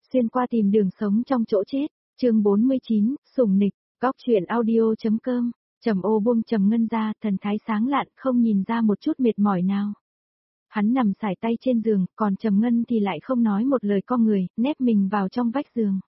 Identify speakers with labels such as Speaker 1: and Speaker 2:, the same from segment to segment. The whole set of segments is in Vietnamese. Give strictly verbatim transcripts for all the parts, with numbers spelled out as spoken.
Speaker 1: xuyên qua tìm đường sống trong chỗ chết, chương bốn mươi chín, sủng nịch, góc truyện audio.com, Trầm Ô buông Trầm Ngân ra, thần thái sáng lạn, không nhìn ra một chút mệt mỏi nào. Hắn nằm sải tay trên giường, còn Trầm Ngân thì lại không nói một lời co người, nép mình vào trong vách giường.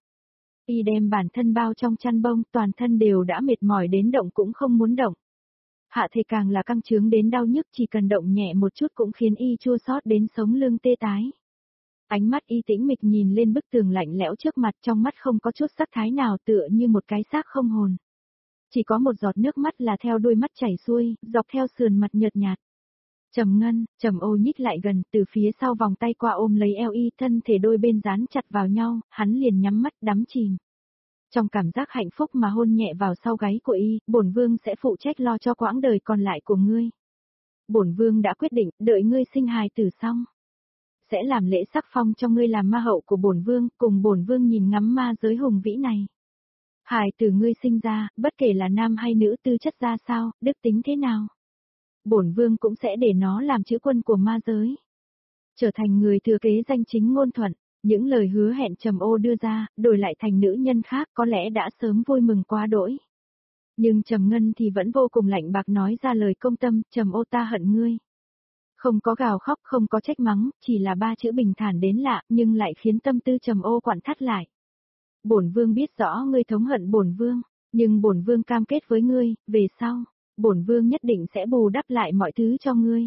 Speaker 1: Y đem bản thân bao trong chăn bông, toàn thân đều đã mệt mỏi đến động cũng không muốn động. Hạ thể càng là căng trướng đến đau nhức, chỉ cần động nhẹ một chút cũng khiến y chua xót đến sống lưng tê tái. Ánh mắt y tĩnh mịch nhìn lên bức tường lạnh lẽo trước mặt, trong mắt không có chút sắc thái nào, tựa như một cái xác không hồn. Chỉ có một giọt nước mắt là theo đôi mắt chảy xuôi, dọc theo sườn mặt nhợt nhạt. Trầm Ngân, Trầm Ô nhích lại gần, từ phía sau vòng tay qua ôm lấy eo y, thân thể đôi bên dán chặt vào nhau, hắn liền nhắm mắt đắm chìm. Trong cảm giác hạnh phúc mà hôn nhẹ vào sau gáy của y, bổn vương sẽ phụ trách lo cho quãng đời còn lại của ngươi. Bổn vương đã quyết định, đợi ngươi sinh hài tử xong, sẽ làm lễ sắc phong cho ngươi làm ma hậu của bổn vương, cùng bổn vương nhìn ngắm ma giới hùng vĩ này. Hài tử ngươi sinh ra, bất kể là nam hay nữ, tư chất ra sao, đức tính thế nào, bổn vương cũng sẽ để nó làm chữ quân của ma giới, trở thành người thừa kế danh chính ngôn thuận. Những lời hứa hẹn Trầm Ô đưa ra, đổi lại thành nữ nhân khác có lẽ đã sớm vui mừng quá đỗi. Nhưng Trầm Ngân thì vẫn vô cùng lạnh bạc nói ra lời công tâm, Trầm Ô ta hận ngươi. Không có gào khóc, không có trách mắng, chỉ là ba chữ bình thản đến lạ, nhưng lại khiến tâm tư Trầm Ô quặn thắt lại. Bổn vương biết rõ ngươi thống hận bổn vương, nhưng bổn vương cam kết với ngươi, về sau, bổn vương nhất định sẽ bù đắp lại mọi thứ cho ngươi.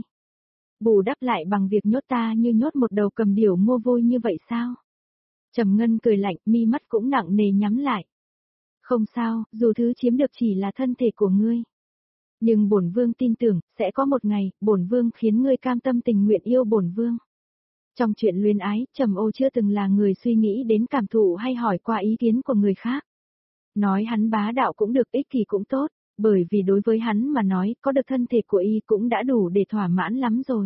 Speaker 1: Bù đắp lại bằng việc nhốt ta như nhốt một đầu cầm điểu mua vui như vậy sao? Trầm Ngân cười lạnh, mi mắt cũng nặng nề nhắm lại. Không sao, dù thứ chiếm được chỉ là thân thể của ngươi. Nhưng bổn vương tin tưởng, sẽ có một ngày, bổn vương khiến ngươi cam tâm tình nguyện yêu bổn vương. Trong chuyện luyến ái, Trầm Ô chưa từng là người suy nghĩ đến cảm thụ hay hỏi qua ý kiến của người khác. Nói hắn bá đạo cũng được, ích kỷ cũng tốt. Bởi vì đối với hắn mà nói, có được thân thể của y cũng đã đủ để thỏa mãn lắm rồi.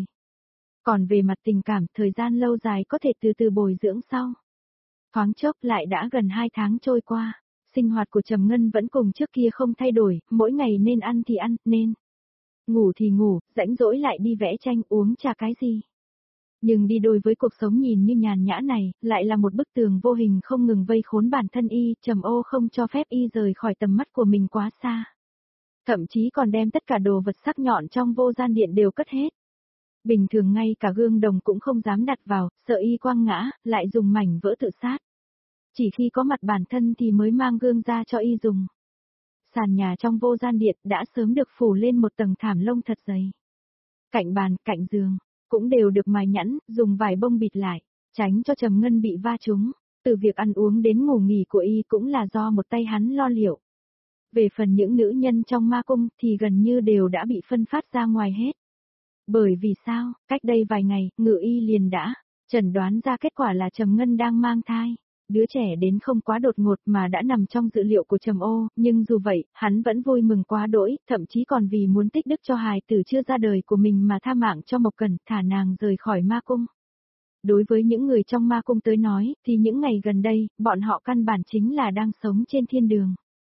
Speaker 1: Còn về mặt tình cảm, thời gian lâu dài có thể từ từ bồi dưỡng sau. Thoáng chốc lại đã gần hai tháng trôi qua, sinh hoạt của Trầm Ngân vẫn cùng trước kia không thay đổi, mỗi ngày nên ăn thì ăn, nên ngủ thì ngủ, rãnh rỗi lại đi vẽ tranh, uống trà cái gì. Nhưng đi đôi với cuộc sống nhìn như nhàn nhã này, lại là một bức tường vô hình không ngừng vây khốn bản thân y, Trầm Ô không cho phép y rời khỏi tầm mắt của mình quá xa. Thậm chí còn đem tất cả đồ vật sắc nhọn trong vô gian điện đều cất hết. Bình thường ngay cả gương đồng cũng không dám đặt vào, sợ y quăng ngã, lại dùng mảnh vỡ tự sát. Chỉ khi có mặt bản thân thì mới mang gương ra cho y dùng. Sàn nhà trong vô gian điện đã sớm được phủ lên một tầng thảm lông thật dày. Cạnh bàn, cạnh giường, cũng đều được mài nhẵn, dùng vải bông bịt lại, tránh cho Trầm Ngân bị va trúng. Từ việc ăn uống đến ngủ nghỉ của y cũng là do một tay hắn lo liệu. Về phần những nữ nhân trong ma cung thì gần như đều đã bị phân phát ra ngoài hết. Bởi vì sao, cách đây vài ngày, Ngự Y liền đã chẩn đoán ra kết quả là Trầm Ngân đang mang thai. Đứa trẻ đến không quá đột ngột mà đã nằm trong dự liệu của Trầm Ô, nhưng dù vậy, hắn vẫn vui mừng quá đỗi, thậm chí còn vì muốn tích đức cho hài tử chưa ra đời của mình mà tha mạng cho Mộc Cẩn, thả nàng rời khỏi ma cung. Đối với những người trong ma cung tới nói, thì những ngày gần đây, bọn họ căn bản chính là đang sống trên thiên đường.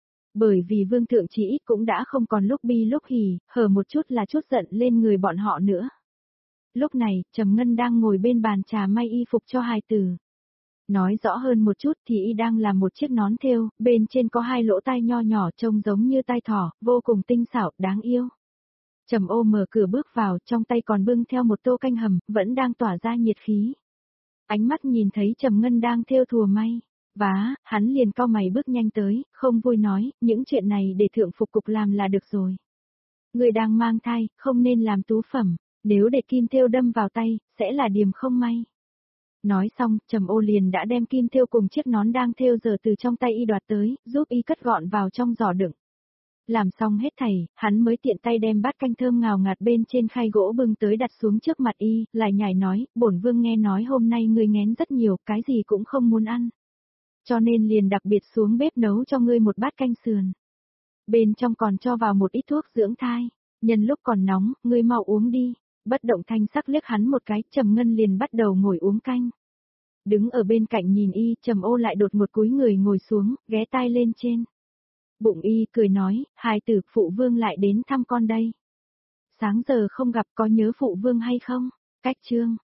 Speaker 1: Bởi vì vương thượng chỉ ít cũng đã không còn lúc bi lúc hỉ, hở một chút là chút giận lên người bọn họ nữa. Lúc này, Trầm Ngân đang ngồi bên bàn trà may y phục cho hài tử. Nói rõ hơn một chút thì y đang làm một chiếc nón thêu, bên trên có hai lỗ tai nho nhỏ trông giống như tai thỏ, vô cùng tinh xảo, đáng yêu. Trầm Ô mở cửa bước vào, trong tay còn bưng theo một tô canh hầm, vẫn đang tỏa ra nhiệt khí. Ánh mắt nhìn thấy Trầm Ngân đang thêu thùa may vá, hắn liền cau mày bước nhanh tới, không vui nói, những chuyện này để thượng phục cục làm là được rồi. Người đang mang thai, không nên làm tú phẩm, nếu để kim thêu đâm vào tay, sẽ là điềm không may. Nói xong, Trầm Ô liền đã đem kim thêu cùng chiếc nón đang thêu giờ từ trong tay y đoạt tới, giúp y cất gọn vào trong giỏ đựng. Làm xong hết thảy, hắn mới tiện tay đem bát canh thơm ngào ngạt bên trên khay gỗ bưng tới đặt xuống trước mặt y, lại nhảy nói, bổn vương nghe nói hôm nay ngươi ngén rất nhiều, cái gì cũng không muốn ăn. Cho nên liền đặc biệt xuống bếp nấu cho ngươi một bát canh sườn. Bên trong còn cho vào một ít thuốc dưỡng thai, nhân lúc còn nóng, ngươi mau uống đi. Bất động thanh sắc liếc hắn một cái, Trầm Ngân liền bắt đầu ngồi uống canh. Đứng ở bên cạnh nhìn y, Trầm Ô lại đột một cúi người ngồi xuống, ghé tai lên trên. Bụng y cười nói, hài tử phụ vương lại đến thăm con đây. Sáng giờ không gặp có nhớ phụ vương hay không? Cách chương,